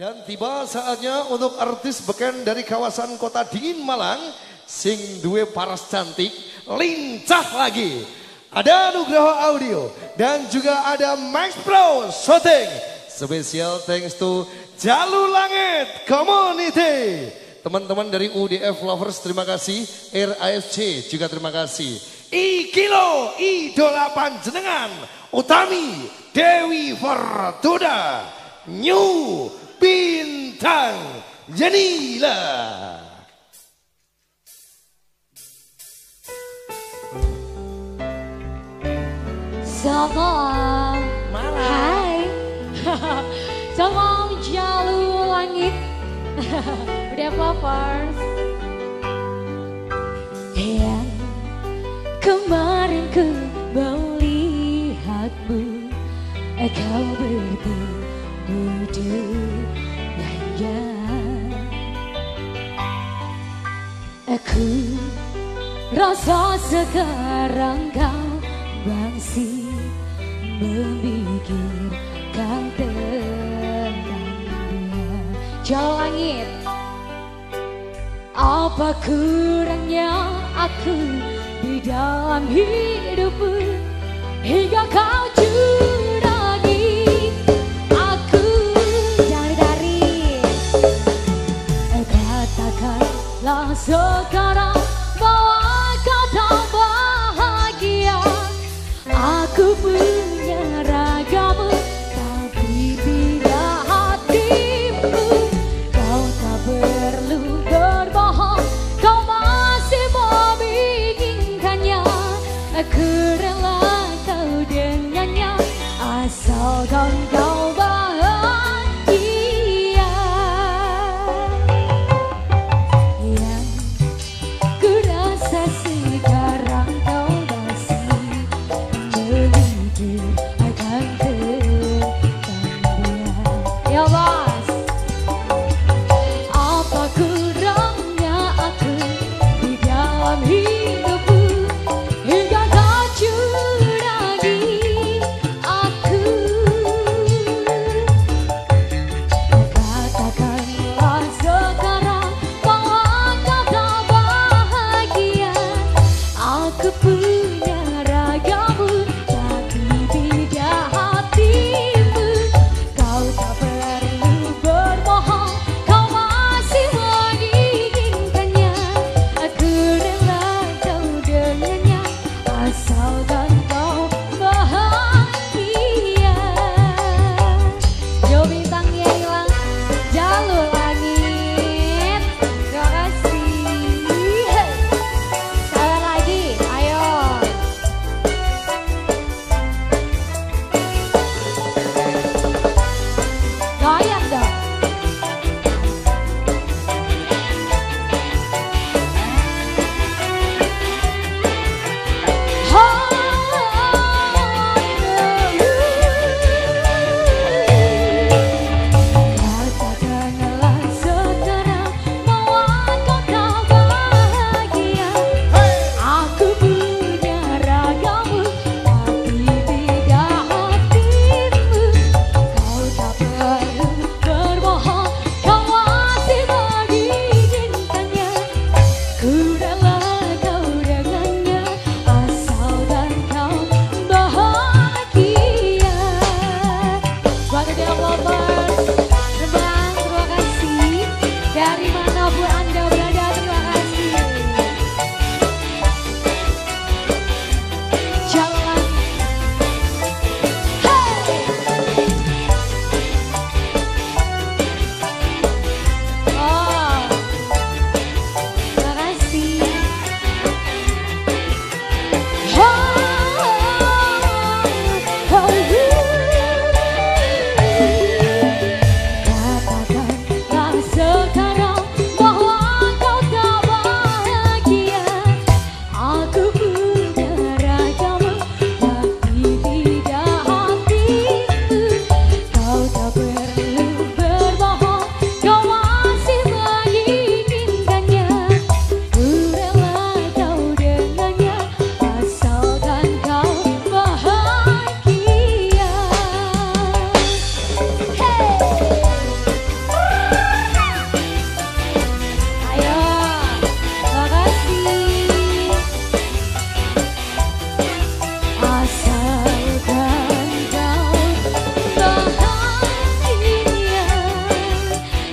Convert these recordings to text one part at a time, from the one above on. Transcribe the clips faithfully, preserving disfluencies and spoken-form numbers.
Dan tiba saatnya untuk artis beken dari kawasan Kota Dingin Malang, sing duwe paras cantik, lincah lagi. Ada Nugroho Audio dan juga ada Max Pro Shooting. Special thanks to Jalur Langit Community. Teman-teman dari U D F Lovers terima kasih, R A F C juga terima kasih. I Kilo Idola Panjenengan, Utami Dewi Fortuna, New Bintang Janila. Salam, hai, salam Jalur Langit, udah lovers. Yang kemarin ku melihatmu, kau bertemu dengannya. Aku rasa sekarang kau masih memikirkan tentang dia. Jalur Langit, apa kurangnya aku di dalam hidupmu hingga kau curangi aku dari-dari. Katakanlah sekarang bahwa kau tak bahagia. Aku punya ragamu tapi tidak hatimu. Kau tak perlu berbohong, kau masih menginginkannya. Aku rela kau dengannya,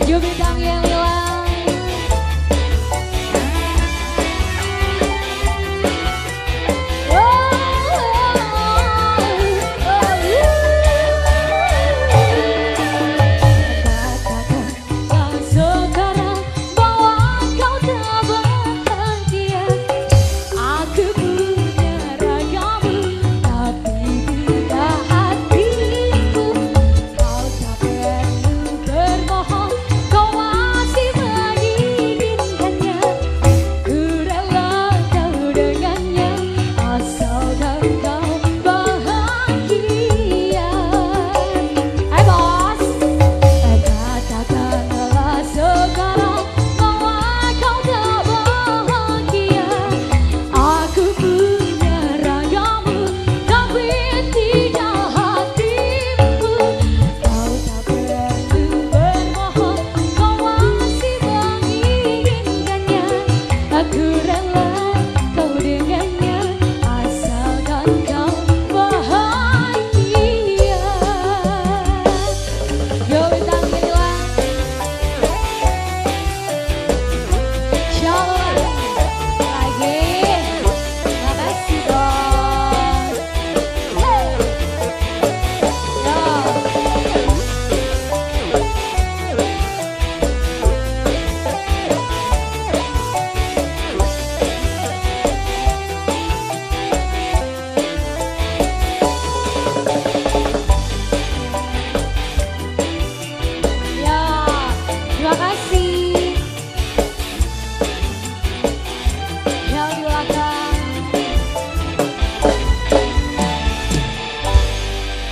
Yuk bintang yang hilang.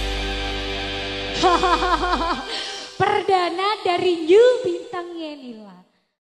Perdana dari New Bintang Yenila.